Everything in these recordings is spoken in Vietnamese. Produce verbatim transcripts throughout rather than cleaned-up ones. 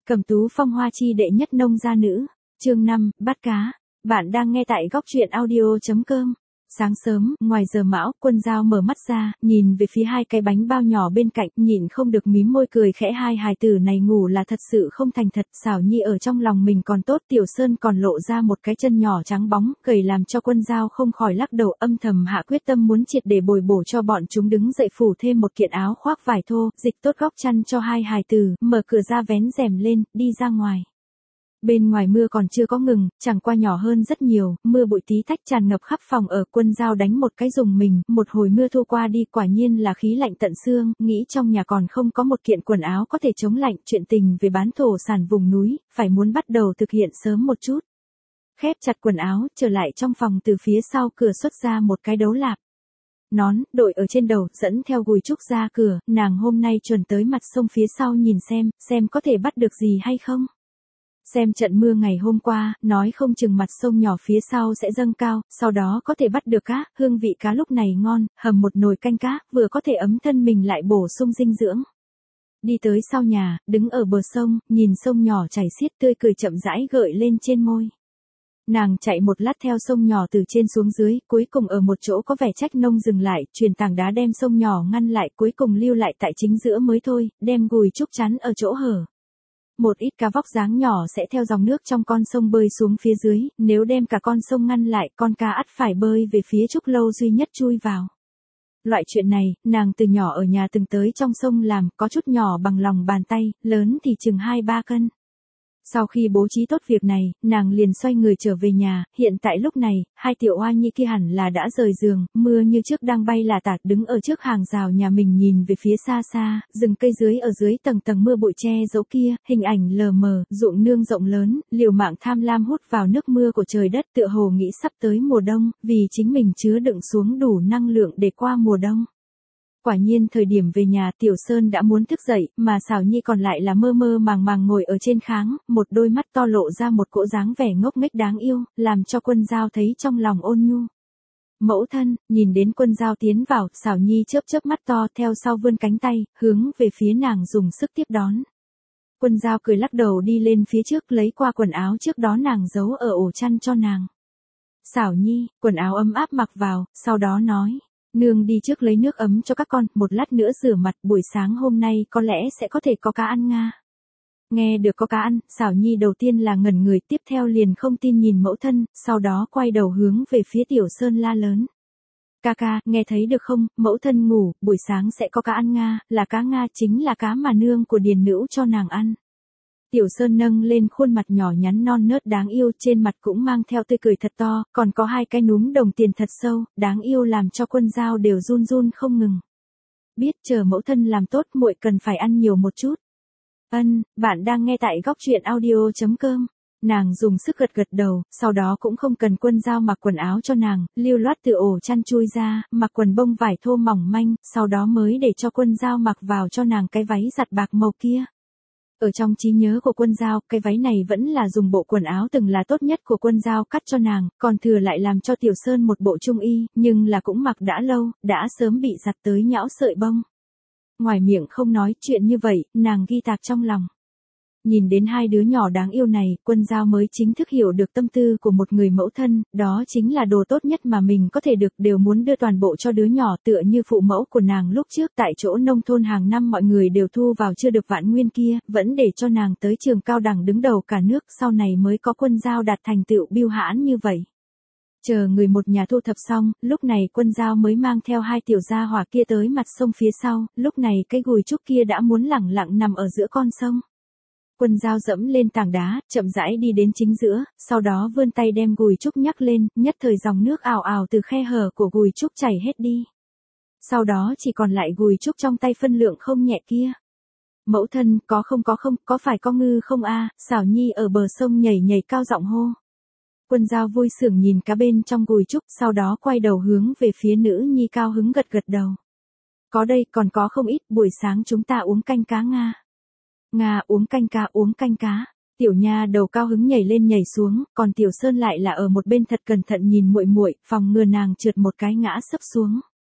Cẩm Tú phong hoa chi đệ nhất nông gia nữ, chương năm, bắt cá. Bạn đang nghe tại góc truyện audio chấm com. Sáng sớm, ngoài giờ mão, Quân Dao mở mắt ra, nhìn về phía hai cái bánh bao nhỏ bên cạnh, nhịn không được mím môi cười khẽ, hai hài tử này ngủ là thật sự không thành thật. Xảo Nhi ở trong lòng mình còn tốt, Tiểu Sơn còn lộ ra một cái chân nhỏ trắng bóng, gầy làm cho Quân Dao không khỏi lắc đầu, âm thầm hạ quyết tâm muốn triệt để bồi bổ cho bọn chúng, đứng dậy phủ thêm một kiện áo khoác vải thô, dịch tốt góc chăn cho hai hài tử, mở cửa ra vén rèm lên, đi ra ngoài. Bên ngoài mưa còn chưa có ngừng, chẳng qua nhỏ hơn rất nhiều, mưa bụi tí tách tràn ngập khắp phòng ở. Quân Dao đánh một cái dùng mình, một hồi mưa thu qua đi, quả nhiên là khí lạnh tận xương, nghĩ trong nhà còn không có một kiện quần áo có thể chống lạnh, chuyện tình về bán thổ sản vùng núi, phải muốn bắt đầu thực hiện sớm một chút. Khép chặt quần áo, trở lại trong phòng, từ phía sau cửa xuất ra một cái đấu lạp. Nón, đội ở trên đầu, dẫn theo Gùi Trúc ra cửa, nàng hôm nay chuẩn tới mặt sông phía sau nhìn xem, xem có thể bắt được gì hay không. Xem trận mưa ngày hôm qua, nói không chừng mặt sông nhỏ phía sau sẽ dâng cao, sau đó có thể bắt được cá, hương vị cá lúc này ngon, hầm một nồi canh cá, vừa có thể ấm thân mình lại bổ sung dinh dưỡng. Đi tới sau nhà, đứng ở bờ sông, nhìn sông nhỏ chảy xiết, tươi cười chậm rãi gợi lên trên môi. Nàng chạy một lát theo sông nhỏ từ trên xuống dưới, cuối cùng ở một chỗ có vẻ trách nông dừng lại, truyền tảng đá đem sông nhỏ ngăn lại, cuối cùng lưu lại tại chính giữa mới thôi, đem Gùi Trúc chắn ở chỗ hở. Một ít cá vóc dáng nhỏ sẽ theo dòng nước trong con sông bơi xuống phía dưới, nếu đem cả con sông ngăn lại, con cá ắt phải bơi về phía Trúc Lâu duy nhất chui vào. Loại chuyện này, nàng từ nhỏ ở nhà từng tới trong sông làm, có chút nhỏ bằng lòng bàn tay, lớn thì chừng hai ba cân. Sau khi bố trí tốt việc này, nàng liền xoay người trở về nhà, hiện tại lúc này, hai tiểu oa nhi kia hẳn là đã rời giường, mưa như trước đang bay là tạt, đứng ở trước hàng rào nhà mình nhìn về phía xa xa, rừng cây dưới ở dưới tầng tầng mưa bụi che giấu kia, hình ảnh lờ mờ, ruộng nương rộng lớn, liều mạng tham lam hút vào nước mưa của trời đất, tựa hồ nghĩ sắp tới mùa đông, vì chính mình chứa đựng xuống đủ năng lượng để qua mùa đông. Quả nhiên thời điểm về nhà Tiểu Sơn đã muốn thức dậy, mà Xảo Nhi còn lại là mơ mơ màng màng ngồi ở trên kháng, một đôi mắt to lộ ra một cỗ dáng vẻ ngốc nghếch đáng yêu, làm cho Quân Dao thấy trong lòng ôn nhu. Mẫu thân, nhìn đến Quân Dao tiến vào, Xảo Nhi chớp chớp mắt to, theo sau vươn cánh tay, hướng về phía nàng dùng sức tiếp đón. Quân Dao cười lắc đầu đi lên phía trước lấy qua quần áo trước đó nàng giấu ở ổ chăn cho nàng. Xảo Nhi, quần áo ấm áp mặc vào, sau đó nói. Nương đi trước lấy nước ấm cho các con, một lát nữa rửa mặt, buổi sáng hôm nay có lẽ sẽ có thể có cá ăn nga. Nghe được có cá ăn, Xảo Nhi đầu tiên là ngẩn người, tiếp theo liền không tin nhìn mẫu thân, sau đó quay đầu hướng về phía Tiểu Sơn la lớn. Ca ca, nghe thấy được không, mẫu thân ngủ, buổi sáng sẽ có cá ăn nga, là cá nga, chính là cá mà nương của Điền Nữ cho nàng ăn. Tiểu Sơn nâng lên khuôn mặt nhỏ nhắn non nớt đáng yêu, trên mặt cũng mang theo tươi cười thật to, còn có hai cái núm đồng tiền thật sâu, đáng yêu làm cho Quân Dao đều run run không ngừng. Biết chờ mẫu thân làm tốt, muội cần phải ăn nhiều một chút. Ân, bạn đang nghe tại góc truyện audio chấm com. Nàng dùng sức gật gật đầu, sau đó cũng không cần Quân Dao mặc quần áo cho nàng, lưu loát từ ổ chăn chui ra, mặc quần bông vải thô mỏng manh, sau đó mới để cho Quân Dao mặc vào cho nàng cái váy giặt bạc màu kia. Ở trong trí nhớ của Quân Dao, cái váy này vẫn là dùng bộ quần áo từng là tốt nhất của Quân Dao cắt cho nàng, còn thừa lại làm cho Tiểu Sơn một bộ trung y, nhưng là cũng mặc đã lâu, đã sớm bị giặt tới nhão sợi bông. Ngoài miệng không nói chuyện như vậy, nàng ghi tạc trong lòng. Nhìn đến hai đứa nhỏ đáng yêu này, Quân Dao mới chính thức hiểu được tâm tư của một người mẫu thân, đó chính là đồ tốt nhất mà mình có thể được, đều muốn đưa toàn bộ cho đứa nhỏ, tựa như phụ mẫu của nàng lúc trước tại chỗ nông thôn hàng năm mọi người đều thu vào chưa được vạn nguyên kia, vẫn để cho nàng tới trường cao đẳng đứng đầu cả nước, sau này mới có Quân Dao đạt thành tựu biêu hãn như vậy. Chờ người một nhà thu thập xong, lúc này Quân Dao mới mang theo hai tiểu gia hỏa kia tới mặt sông phía sau, lúc này cái Gùi Trúc kia đã muốn lẳng lặng nằm ở giữa con sông. Quân Dao dẫm lên tảng đá, chậm rãi đi đến chính giữa, sau đó vươn tay đem Gùi Trúc nhắc lên, nhất thời dòng nước ào ào từ khe hở của Gùi Trúc chảy hết đi. Sau đó chỉ còn lại Gùi Trúc trong tay phân lượng không nhẹ kia. Mẫu thân, có không có không, có phải có ngư không a? Xảo Nhi ở bờ sông nhảy nhảy cao giọng hô. Quân Dao vui sướng nhìn cá bên trong Gùi Trúc, sau đó quay đầu hướng về phía nữ nhi cao hứng gật gật đầu. Có đây, còn có không ít, buổi sáng chúng ta uống canh cá nga. Nga uống canh cá uống canh cá. Tiểu Nha đầu cao hứng nhảy lên nhảy xuống, còn Tiểu Sơn lại là ở một bên thật cẩn thận nhìn muội muội, phòng ngừa nàng trượt một cái ngã sấp xuống.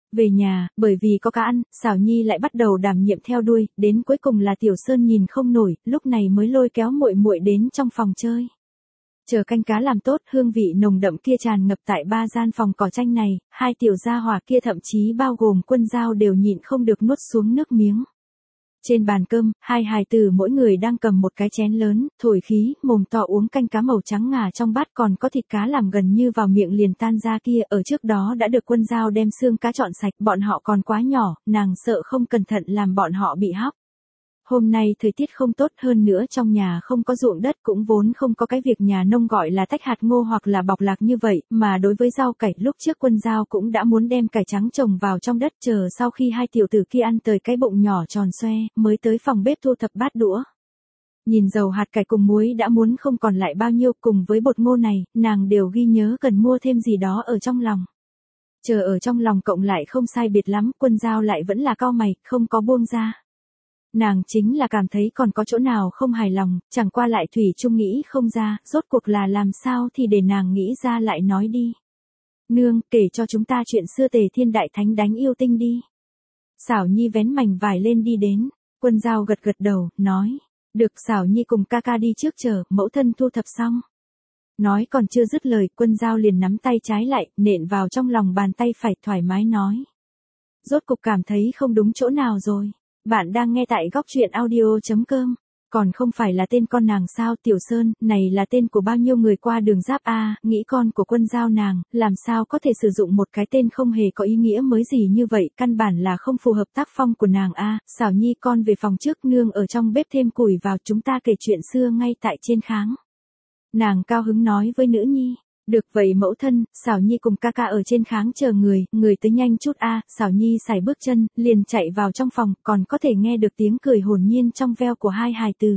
Về nhà, bởi vì có cá ăn, Xảo Nhi lại bắt đầu đảm nhiệm theo đuôi, đến cuối cùng là Tiểu Sơn nhìn không nổi, lúc này mới lôi kéo muội muội đến trong phòng chơi. Chờ canh cá làm tốt, hương vị nồng đậm kia tràn ngập tại ba gian phòng cỏ tranh này, hai tiểu gia hỏa kia thậm chí bao gồm Quân Dao đều nhịn không được nuốt xuống nước miếng. Trên bàn cơm, hai hài tử mỗi người đang cầm một cái chén lớn, thổi khí, mồm to uống canh cá màu trắng ngà trong bát, còn có thịt cá làm gần như vào miệng liền tan ra kia, ở trước đó đã được Quân Dao đem xương cá trọn sạch, bọn họ còn quá nhỏ, nàng sợ không cẩn thận làm bọn họ bị hóc. Hôm nay thời tiết không tốt, hơn nữa trong nhà không có ruộng đất, cũng vốn không có cái việc nhà nông gọi là tách hạt ngô hoặc là bọc lạc như vậy, mà đối với rau cải, lúc trước Quân Dao cũng đã muốn đem cải trắng trồng vào trong đất, chờ sau khi hai tiểu tử kia ăn tới cái bụng nhỏ tròn xoe, mới tới phòng bếp thu thập bát đũa. Nhìn dầu hạt cải cùng muối đã muốn không còn lại bao nhiêu, cùng với bột ngô này, nàng đều ghi nhớ cần mua thêm gì đó ở trong lòng. Chờ ở trong lòng cộng lại không sai biệt lắm, Quân Dao lại vẫn là cau mày, không có buông ra. Nàng chính là cảm thấy còn có chỗ nào không hài lòng, chẳng qua lại thủy chung nghĩ không ra, rốt cuộc là làm sao thì để nàng nghĩ ra lại nói đi. Nương, kể cho chúng ta chuyện xưa Tề Thiên Đại Thánh đánh yêu tinh đi. Xảo Nhi vén mảnh vải lên đi đến, Quân Dao gật gật đầu, nói. Được. Xảo Nhi cùng ca ca đi trước chờ, mẫu thân thu thập xong. Nói còn chưa dứt lời, Quân Dao liền nắm tay trái lại, nện vào trong lòng bàn tay phải, thoải mái nói. Rốt cục cảm thấy không đúng chỗ nào rồi. Bạn đang nghe tại góc truyện audio.com. Còn không phải là tên con nàng sao? Tiểu Sơn, này là tên của bao nhiêu người qua đường giáp a, nghĩ con của Quân Dao nàng, làm sao có thể sử dụng một cái tên không hề có ý nghĩa mới gì như vậy, căn bản là không phù hợp tác phong của nàng a. Xảo Nhi, con về phòng trước, nương ở trong bếp thêm củi vào, chúng ta kể chuyện xưa ngay tại trên kháng. Nàng cao hứng nói với nữ nhi. Được vậy mẫu thân. Xảo Nhi cùng ca ca ở trên kháng chờ người, người tới nhanh chút a. À. Xảo Nhi sải bước chân, liền chạy vào trong phòng, còn có thể nghe được tiếng cười hồn nhiên trong veo của hai hài tử.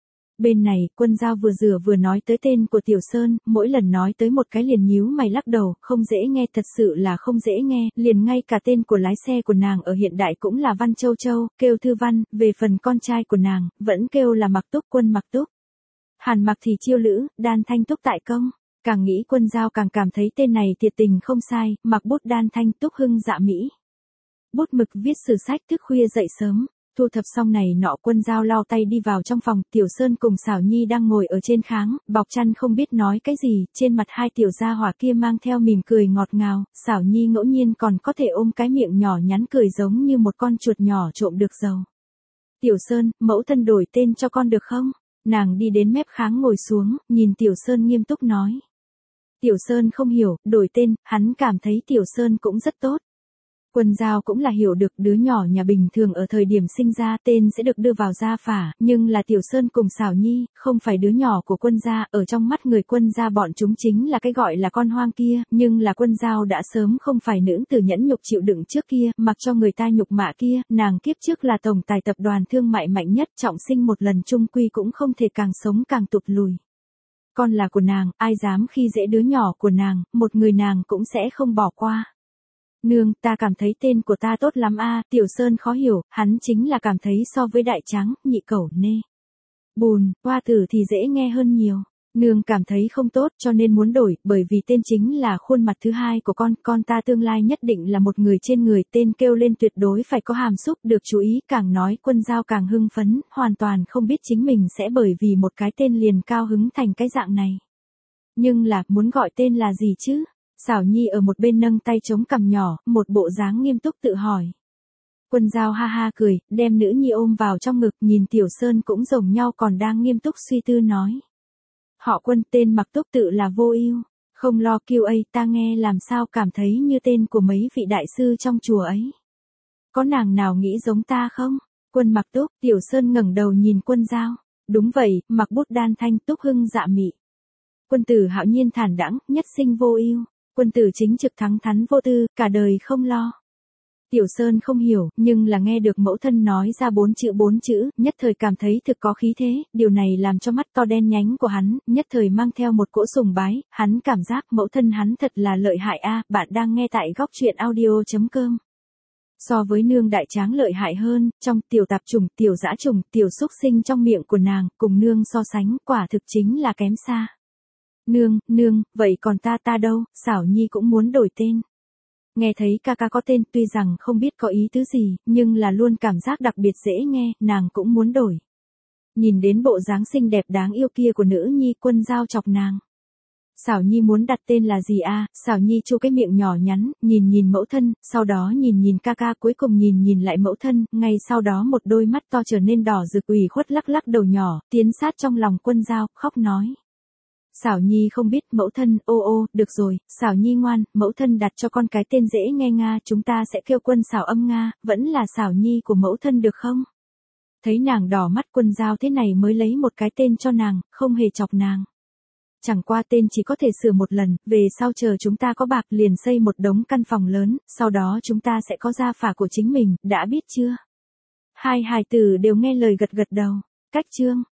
Bên này, Quân Dao vừa rửa vừa nói tới tên của Tiểu Sơn, mỗi lần nói tới một cái liền nhíu mày lắc đầu, không dễ nghe, thật sự là không dễ nghe, liền ngay cả tên của lái xe của nàng ở hiện đại cũng là Văn Châu Châu, kêu Thư Văn, về phần con trai của nàng, vẫn kêu là Mặc Túc, Quân Mặc Túc. Hàn Mặc thì Chiêu Lữ, Đan Thanh Túc tại công. Càng nghĩ Quân Dao càng cảm thấy tên này thiệt tình không sai, Mặc Bút Đan Thanh Túc Hưng Dạ Mỹ. Bút mực viết sử sách, thức khuya dậy sớm. Thu thập xong này nọ, Quân Dao lau tay đi vào trong phòng, Tiểu Sơn cùng Xảo Nhi đang ngồi ở trên kháng, bọc chăn không biết nói cái gì, trên mặt hai tiểu gia hỏa kia mang theo mỉm cười ngọt ngào, Xảo Nhi ngẫu nhiên còn có thể ôm cái miệng nhỏ nhắn cười giống như một con chuột nhỏ trộm được dầu. Tiểu Sơn, mẫu thân đổi tên cho con được không? Nàng đi đến mép kháng ngồi xuống, nhìn Tiểu Sơn nghiêm túc nói. Tiểu Sơn không hiểu, đổi tên, hắn cảm thấy Tiểu Sơn cũng rất tốt. Quân Dao cũng là hiểu được, đứa nhỏ nhà bình thường ở thời điểm sinh ra tên sẽ được đưa vào gia phả, nhưng là Tiểu Sơn cùng Xảo Nhi, không phải đứa nhỏ của Quân gia, ở trong mắt người Quân gia bọn chúng chính là cái gọi là con hoang kia, nhưng là Quân Dao đã sớm không phải nữ tử nhẫn nhục chịu đựng trước kia, mặc cho người ta nhục mạ kia, nàng kiếp trước là tổng tài tập đoàn thương mại mạnh nhất, trọng sinh một lần chung quy cũng không thể càng sống càng tụt lùi. Con là của nàng, ai dám khi dễ đứa nhỏ của nàng, một người nàng cũng sẽ không bỏ qua. Nương, ta cảm thấy tên của ta tốt lắm a. Tiểu Sơn khó hiểu, hắn chính là cảm thấy so với Đại Tráng, Nhị Cẩu, Nê Bùn, Hoa Tử thì dễ nghe hơn nhiều. Nương cảm thấy không tốt cho nên muốn đổi, bởi vì tên chính là khuôn mặt thứ hai của con, con ta tương lai nhất định là một người trên người, tên kêu lên tuyệt đối phải có hàm xúc, được chú ý. Càng nói Quân Dao càng hưng phấn, hoàn toàn không biết chính mình sẽ bởi vì một cái tên liền cao hứng thành cái dạng này. Nhưng là, muốn gọi tên là gì chứ? Xảo Nhi ở một bên nâng tay chống cằm nhỏ, một bộ dáng nghiêm túc tự hỏi. Quân Dao ha ha cười, đem nữ nhi ôm vào trong ngực, nhìn Tiểu Sơn cũng giống nhau còn đang nghiêm túc suy tư nói. Họ Quân, tên Mặc Túc tự là vô ưu, không lo kiêu ấy, ta nghe làm sao cảm thấy như tên của mấy vị đại sư trong chùa ấy. Có nàng nào nghĩ giống ta không? Quân Mặc Túc. Tiểu Sơn ngẩng đầu nhìn Quân Dao. Đúng vậy, Mặc Bút Đan Thanh Túc Hưng Dạ Mị. Quân tử hạo nhiên thản đãng, nhất sinh vô ưu. Quân tử chính trực thắng thắn vô tư, cả đời không lo. Tiểu Sơn không hiểu, nhưng là nghe được mẫu thân nói ra bốn chữ bốn chữ, nhất thời cảm thấy thực có khí thế, điều này làm cho mắt to đen nhánh của hắn, nhất thời mang theo một cỗ sùng bái, hắn cảm giác mẫu thân hắn thật là lợi hại a. Bạn đang nghe tại góc truyện audio.com. So với nương Đại Tráng lợi hại hơn, trong tiểu tạp chủng, tiểu dã chủng, tiểu xúc sinh trong miệng của nàng, cùng nương so sánh, quả thực chính là kém xa. Nương, nương, vậy còn ta ta đâu? Xảo Nhi cũng muốn đổi tên. Nghe thấy ca ca có tên tuy rằng không biết có ý tứ gì, nhưng là luôn cảm giác đặc biệt dễ nghe, nàng cũng muốn đổi. Nhìn đến bộ dáng xinh đẹp đáng yêu kia của nữ nhi, Quân Dao chọc nàng. Xảo Nhi muốn đặt tên là gì a? À? Xảo Nhi chu cái miệng nhỏ nhắn, nhìn nhìn mẫu thân, sau đó nhìn nhìn ca ca, cuối cùng nhìn nhìn lại mẫu thân, ngay sau đó một đôi mắt to trở nên đỏ rực, ủy khuất lắc lắc đầu nhỏ, tiến sát trong lòng Quân Dao, khóc nói. Xảo Nhi không biết, mẫu thân, ô ô, được rồi, Xảo Nhi ngoan, mẫu thân đặt cho con cái tên dễ nghe Nga, chúng ta sẽ kêu Quân Xảo Âm Nga, vẫn là Xảo Nhi của mẫu thân được không? Thấy nàng đỏ mắt, Quân Dao thế này mới lấy một cái tên cho nàng, không hề chọc nàng. Chẳng qua tên chỉ có thể sửa một lần, về sau chờ chúng ta có bạc liền xây một đống căn phòng lớn, sau đó chúng ta sẽ có gia phả của chính mình, đã biết chưa? Hai hài tử đều nghe lời gật gật đầu. Cách chương